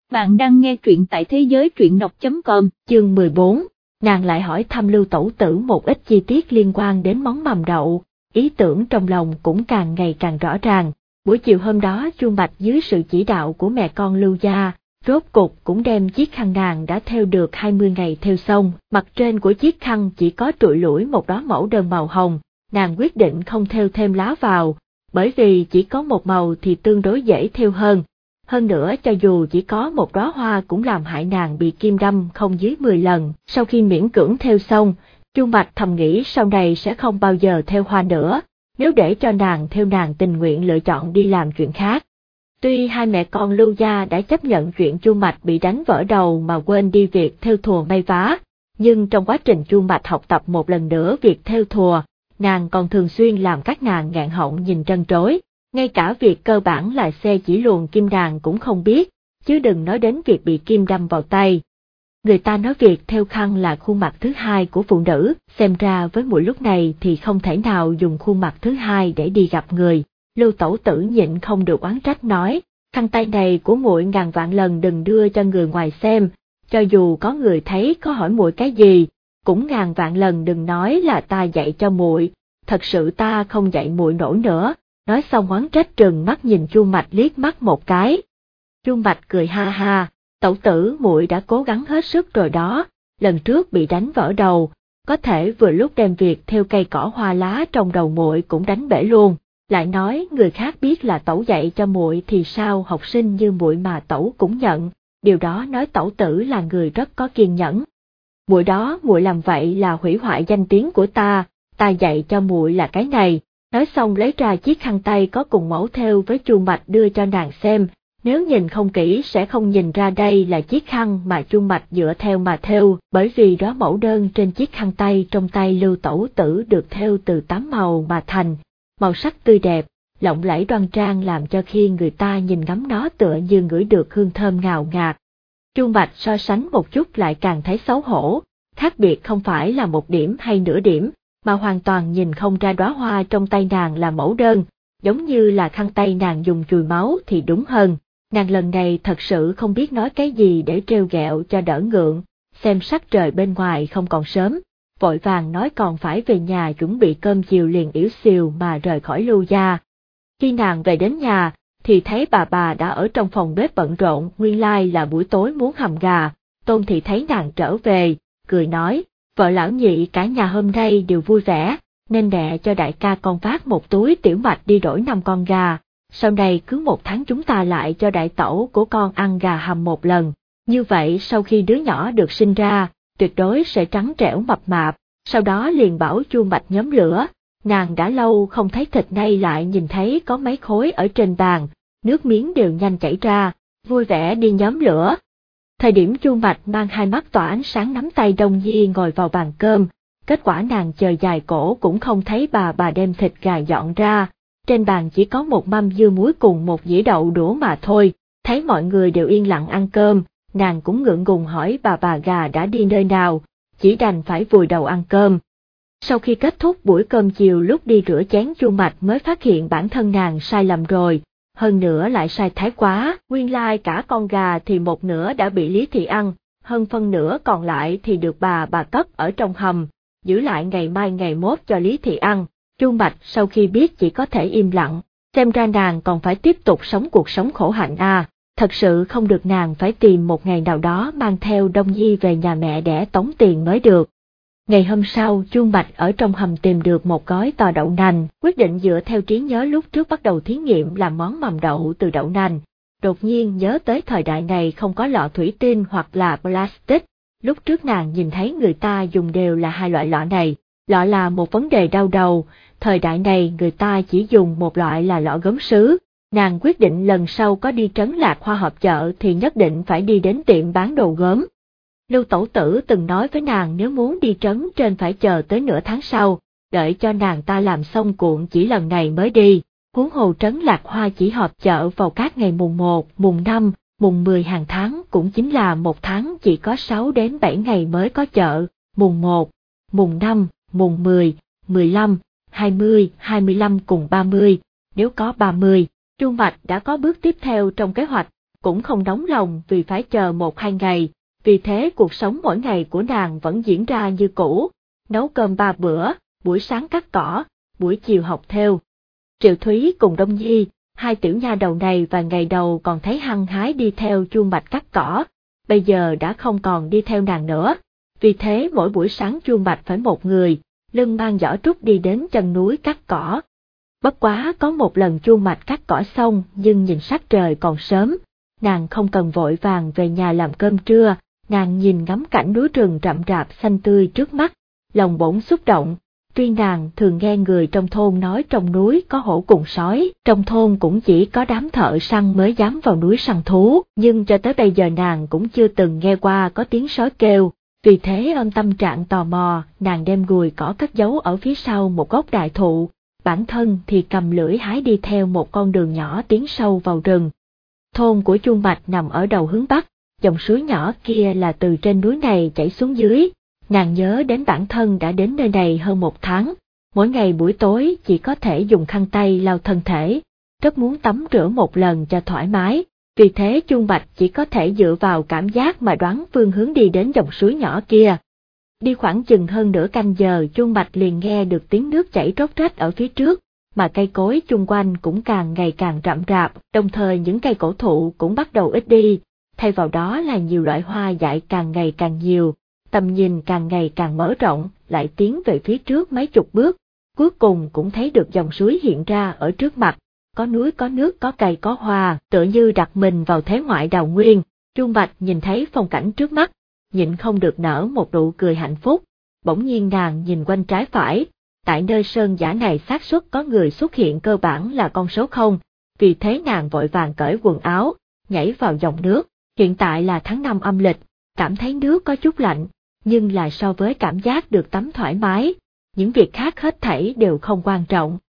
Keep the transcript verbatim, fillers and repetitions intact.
Bạn đang nghe truyện tại thế giới truyện đọc chấm com. Chương mười bốn, nàng lại hỏi thăm Lưu Tẩu Tử một ít chi tiết liên quan đến món mầm đậu, ý tưởng trong lòng cũng càng ngày càng rõ ràng. Buổi chiều hôm đó Chu Bạch dưới sự chỉ đạo của mẹ con Lưu gia, rốt cục cũng đem chiếc khăn nàng đã thêu được hai mươi ngày thêu xong, mặt trên của chiếc khăn chỉ có trụi lủi một đóa mẫu đơn màu hồng, nàng quyết định không thêu thêm lá vào, bởi vì chỉ có một màu thì tương đối dễ thêu hơn. Hơn nữa cho dù chỉ có một đóa hoa cũng làm hại nàng bị kim đâm không dưới mười lần. Sau khi miễn cưỡng thêu xong, Chu Bạch thầm nghĩ sau này sẽ không bao giờ thêu hoa nữa, nếu để cho nàng thêu nàng tình nguyện lựa chọn đi làm chuyện khác. Tuy hai mẹ con Lưu gia đã chấp nhận chuyện Chu Bạch bị đánh vỡ đầu mà quên đi việc thêu thùa may vá, nhưng trong quá trình Chu Bạch học tập một lần nữa việc thêu thùa, nàng còn thường xuyên làm các nàng nghẹn họng nhìn trân trối. Ngay cả việc cơ bản là xe chỉ luồn kim nàng cũng không biết, chứ đừng nói đến việc bị kim đâm vào tay. Người ta nói việc thêu khăn là khuôn mặt thứ hai của phụ nữ, xem ra với muội lúc này thì không thể nào dùng khuôn mặt thứ hai để đi gặp người. Lưu Tẩu Tử nhịn không được oán trách nói, khăn tay này của muội ngàn vạn lần đừng đưa cho người ngoài xem, cho dù có người thấy có hỏi muội cái gì, cũng ngàn vạn lần đừng nói là ta dạy cho muội, thật sự ta không dạy muội nổi nữa. Nói xong oán trách trừng mắt nhìn Chu Bạch liếc mắt một cái. Chu Bạch cười ha ha, Tẩu Tử muội đã cố gắng hết sức rồi đó, lần trước bị đánh vỡ đầu, có thể vừa lúc đem việc thêu cây cỏ hoa lá trong đầu muội cũng đánh bể luôn. Lại nói người khác biết là Tẩu dạy cho muội thì sao học sinh như muội mà Tẩu cũng nhận, điều đó nói Tẩu Tử là người rất có kiên nhẫn. Muội đó muội làm vậy là hủy hoại danh tiếng của ta, ta dạy cho muội là cái này. Nói xong lấy ra chiếc khăn tay có cùng mẫu thêu với Chu Bạch đưa cho nàng xem, nếu nhìn không kỹ sẽ không nhìn ra đây là chiếc khăn mà Chu Bạch dựa theo mà thêu, bởi vì đó mẫu đơn trên chiếc khăn tay trong tay Lưu Tẩu Tử được thêu từ tám màu mà thành, màu sắc tươi đẹp, lộng lẫy đoan trang làm cho khi người ta nhìn ngắm nó tựa như ngửi được hương thơm ngào ngạt. Chu Bạch so sánh một chút lại càng thấy xấu hổ, khác biệt không phải là một điểm hay nửa điểm, mà hoàn toàn nhìn không ra đóa hoa trong tay nàng là mẫu đơn, giống như là khăn tay nàng dùng chùi máu thì đúng hơn. Nàng lần này thật sự không biết nói cái gì để trêu ghẹo cho đỡ ngượng, xem sắc trời bên ngoài không còn sớm, vội vàng nói còn phải về nhà chuẩn bị cơm chiều liền yểu xìu mà rời khỏi Lưu gia. Khi nàng về đến nhà, thì thấy bà bà đã ở trong phòng bếp bận rộn, nguyên lai là buổi tối muốn hầm gà. Tôn thị thấy nàng trở về, cười nói, vợ lão nhị cả nhà hôm nay đều vui vẻ, nên đẻ cho đại ca con vác một túi tiểu mạch đi đổi năm con gà, sau này cứ một tháng chúng ta lại cho đại tẩu của con ăn gà hầm một lần, như vậy sau khi đứa nhỏ được sinh ra, tuyệt đối sẽ trắng trẻo mập mạp. Sau đó liền bảo Chu Bạch nhóm lửa, nàng đã lâu không thấy thịt nay lại nhìn thấy có mấy khối ở trên bàn, nước miếng đều nhanh chảy ra, vui vẻ đi nhóm lửa. Thời điểm Chu Bạch mang hai mắt tỏa ánh sáng nắm tay Đông Nhi ngồi vào bàn cơm, kết quả nàng chờ dài cổ cũng không thấy bà bà đem thịt gà dọn ra, trên bàn chỉ có một mâm dưa muối cùng một dĩa đậu đũa mà thôi. Thấy mọi người đều yên lặng ăn cơm, nàng cũng ngượng ngùng hỏi bà bà gà đã đi nơi nào, chỉ đành phải vùi đầu ăn cơm. Sau khi kết thúc buổi cơm chiều lúc đi rửa chén Chu Bạch mới phát hiện bản thân nàng sai lầm rồi. Hơn nữa lại sai thái quá, nguyên lai cả con gà thì một nửa đã bị Lý Thị ăn, hơn phân nửa còn lại thì được bà bà cất ở trong hầm, giữ lại ngày mai ngày mốt cho Lý Thị ăn. Chu Bạch sau khi biết chỉ có thể im lặng, xem ra nàng còn phải tiếp tục sống cuộc sống khổ hạnh à, thật sự không được nàng phải tìm một ngày nào đó mang theo Đông Nhi về nhà mẹ đẻ tống tiền mới được. Ngày hôm sau, Chu Bạch ở trong hầm tìm được một gói to đậu nành, quyết định dựa theo trí nhớ lúc trước bắt đầu thí nghiệm làm món mầm đậu từ đậu nành. Đột nhiên nhớ tới thời đại này không có lọ thủy tinh hoặc là plastic, lúc trước nàng nhìn thấy người ta dùng đều là hai loại lọ này, lọ là một vấn đề đau đầu, thời đại này người ta chỉ dùng một loại là lọ gốm sứ. Nàng quyết định lần sau có đi Trấn Lạc Hoa họp chợ thì nhất định phải đi đến tiệm bán đồ gốm. Lưu Tẩu Tử từng nói với nàng nếu muốn đi trấn trên phải chờ tới nửa tháng sau, đợi cho nàng ta làm xong cuộn chỉ lần này mới đi. Huống hồ Trấn Lạc Hoa chỉ họp chợ vào các ngày mùng một, mùng năm, mùng mười hàng tháng, cũng chính là một tháng chỉ có sáu đến bảy ngày mới có chợ, mùng một, mùng năm, mùng mười, mười lăm, hai mươi, hai mươi lăm cùng ba mươi, nếu có ba mươi. Chu Bạch đã có bước tiếp theo trong kế hoạch, cũng không nóng lòng vì phải chờ một hai ngày, vì thế cuộc sống mỗi ngày của nàng vẫn diễn ra như cũ, nấu cơm ba bữa, buổi sáng cắt cỏ, buổi chiều học thêu. Triệu Thúy cùng Đông Nhi, hai tiểu nha đầu này và ngày đầu còn thấy hăng hái đi theo Chuông Bạch cắt cỏ, bây giờ đã không còn đi theo nàng nữa, vì thế mỗi buổi sáng Chuông Bạch phải một người, lưng mang giỏ trúc đi đến chân núi cắt cỏ. Bất quá có một lần Chuông Bạch cắt cỏ xong nhưng nhìn sắc trời còn sớm, nàng không cần vội vàng về nhà làm cơm trưa, nàng nhìn ngắm cảnh núi rừng rậm rạp xanh tươi trước mắt, lòng bỗng xúc động. Tuy nàng thường nghe người trong thôn nói trong núi có hổ cùng sói, trong thôn cũng chỉ có đám thợ săn mới dám vào núi săn thú, nhưng cho tới bây giờ nàng cũng chưa từng nghe qua có tiếng sói kêu, vì thế ôm tâm trạng tò mò, nàng đem gùi cỏ cất giấu ở phía sau một gốc đại thụ, bản thân thì cầm lưỡi hái đi theo một con đường nhỏ tiến sâu vào rừng. Thôn của Chuông Bạch nằm ở đầu hướng bắc, dòng suối nhỏ kia là từ trên núi này chảy xuống dưới. Nàng nhớ đến bản thân đã đến nơi này hơn một tháng, mỗi ngày buổi tối chỉ có thể dùng khăn tay lau thân thể, rất muốn tắm rửa một lần cho thoải mái, vì thế Chuông Bạch chỉ có thể dựa vào cảm giác mà đoán phương hướng đi đến dòng suối nhỏ kia. Đi khoảng chừng hơn nửa canh giờ Chuông Bạch liền nghe được tiếng nước chảy róc rách ở phía trước, mà cây cối chung quanh cũng càng ngày càng rậm rạp, đồng thời những cây cổ thụ cũng bắt đầu ít đi, thay vào đó là nhiều loại hoa dại càng ngày càng nhiều. Tầm nhìn càng ngày càng mở rộng, lại tiến về phía trước mấy chục bước, cuối cùng cũng thấy được dòng suối hiện ra ở trước mặt, có núi có nước có cây có hoa, tựa như đặt mình vào thế ngoại đào nguyên. Chuông Bạch nhìn thấy phong cảnh trước mắt, nhịn không được nở một nụ cười hạnh phúc, bỗng nhiên nàng nhìn quanh trái phải, tại nơi sơn dã này xác suất có người xuất hiện cơ bản là con số không, vì thế nàng vội vàng cởi quần áo, nhảy vào dòng nước, hiện tại là tháng năm âm lịch, cảm thấy nước có chút lạnh. Nhưng là so với cảm giác được tắm thoải mái, những việc khác hết thảy đều không quan trọng.